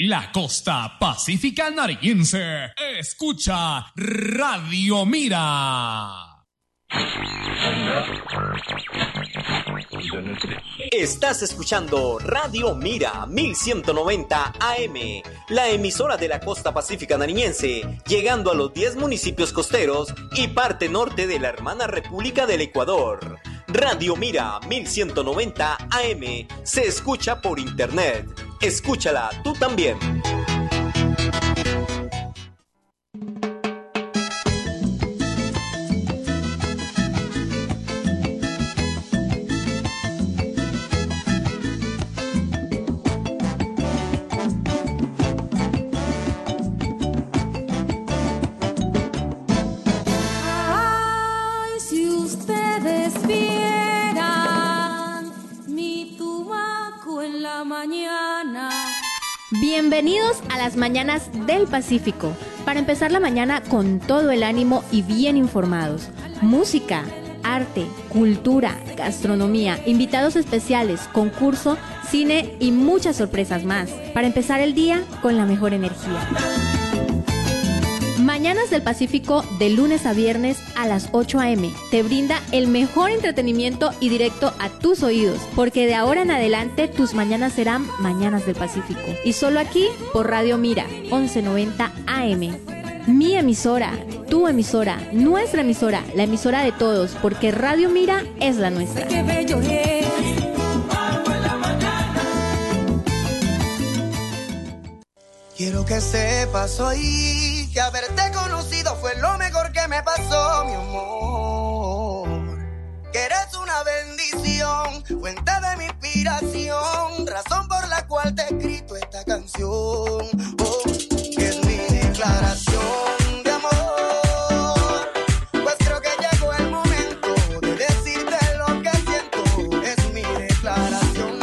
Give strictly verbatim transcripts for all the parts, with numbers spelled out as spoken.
la costa pacífica nariñense escucha Radio Mira. Estás escuchando Radio Mira mil ciento noventa A M, la emisora de la costa pacífica nariñense, llegando a los diez municipios costeros y parte norte de la hermana República del Ecuador. Radio Mira mil ciento noventa A M se escucha por internet. Escúchala tú también. Bienvenidos a las Mañanas del Pacífico, para empezar la mañana con todo el ánimo y bien informados. Música, arte, cultura, gastronomía, invitados especiales, concurso, cine y muchas sorpresas más, para empezar el día con la mejor energía. Mañanas del Pacífico de lunes a viernes a las ocho a eme te brinda el mejor entretenimiento y directo a tus oídos, porque de ahora en adelante tus mañanas serán Mañanas del Pacífico, y solo aquí por Radio Mira once noventa A M. Mi emisora, tu emisora, nuestra emisora, la emisora de todos, porque Radio Mira es la nuestra. ¡Qué bello es! Quiero que sepas hoy que haberte conocido fue lo mejor que me pasó, mi amor. Que eres una bendición, fuente de mi inspiración, razón por la cual te he escrito esta canción. Oh, que es mi declaración de amor. Pues creo que llegó el momento de decirte lo que siento. Es mi declaración.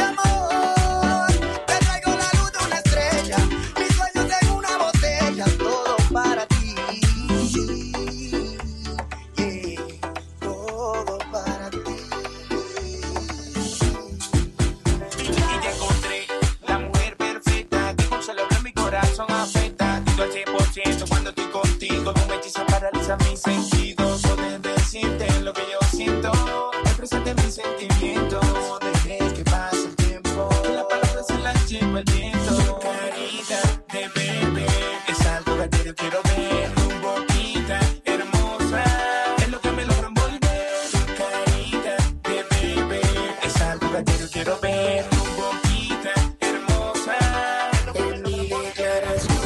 Cuando estoy contigo, tú me hechizas, paraliza mis sentidos. O de decirte lo que yo siento, expresarte mis sentimientos. Dejé que pase el tiempo, que las palabras se las lleva el viento. Tu carita de bebé es algo que yo quiero ver. Tu boquita hermosa es lo que me logra envolver. Tu carita de bebé es algo que yo quiero ver. Tu boquita hermosa es mi declaración.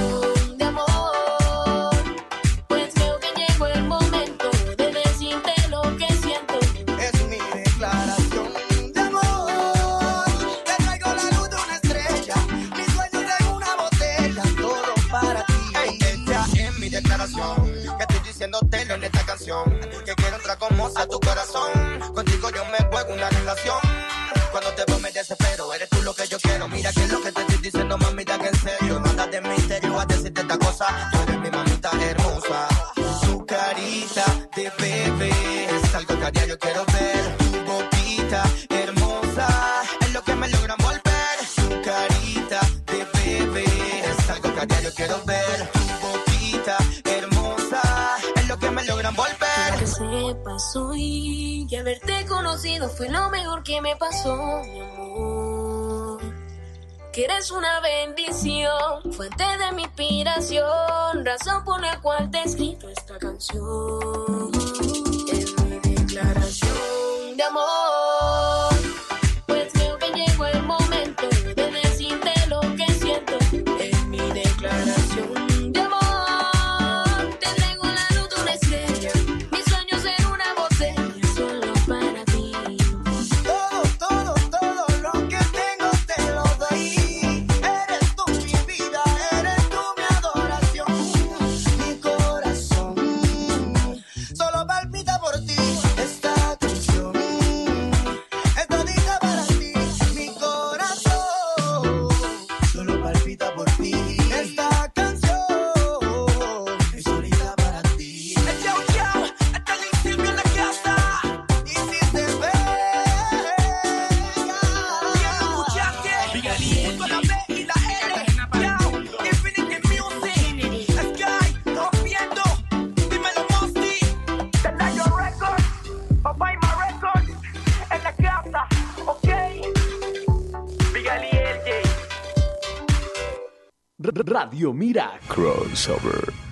En esta canción, que quiero entrar como a tu corazón. Contigo yo me juego una relación. Cuando te veo me desespero, eres tú lo que yo quiero. Mira que es lo que te estoy diciendo, mamita, que en serio. Nada de misterio a decirte esta cosa. Tú eres mi mamita hermosa. Tu carita de bebé es algo que a diario quiero ver. Tu boquita hermosa es lo que me logra envolver. Tu carita de bebé es algo que a diario quiero ver. Tu boquita hermosa es lo que me logran volver. Quiero que sepas hoy que haberte conocido fue lo mejor que me pasó, mi amor. Que eres una bendición, fuente de mi inspiración, razón por la cual te he escrito esta canción. Es mi declaración de amor. Pues creo que llegó el momento de decirte lo que siento. Es mi declaración. Miguelito, la B y la L. Radio Mira Crossover.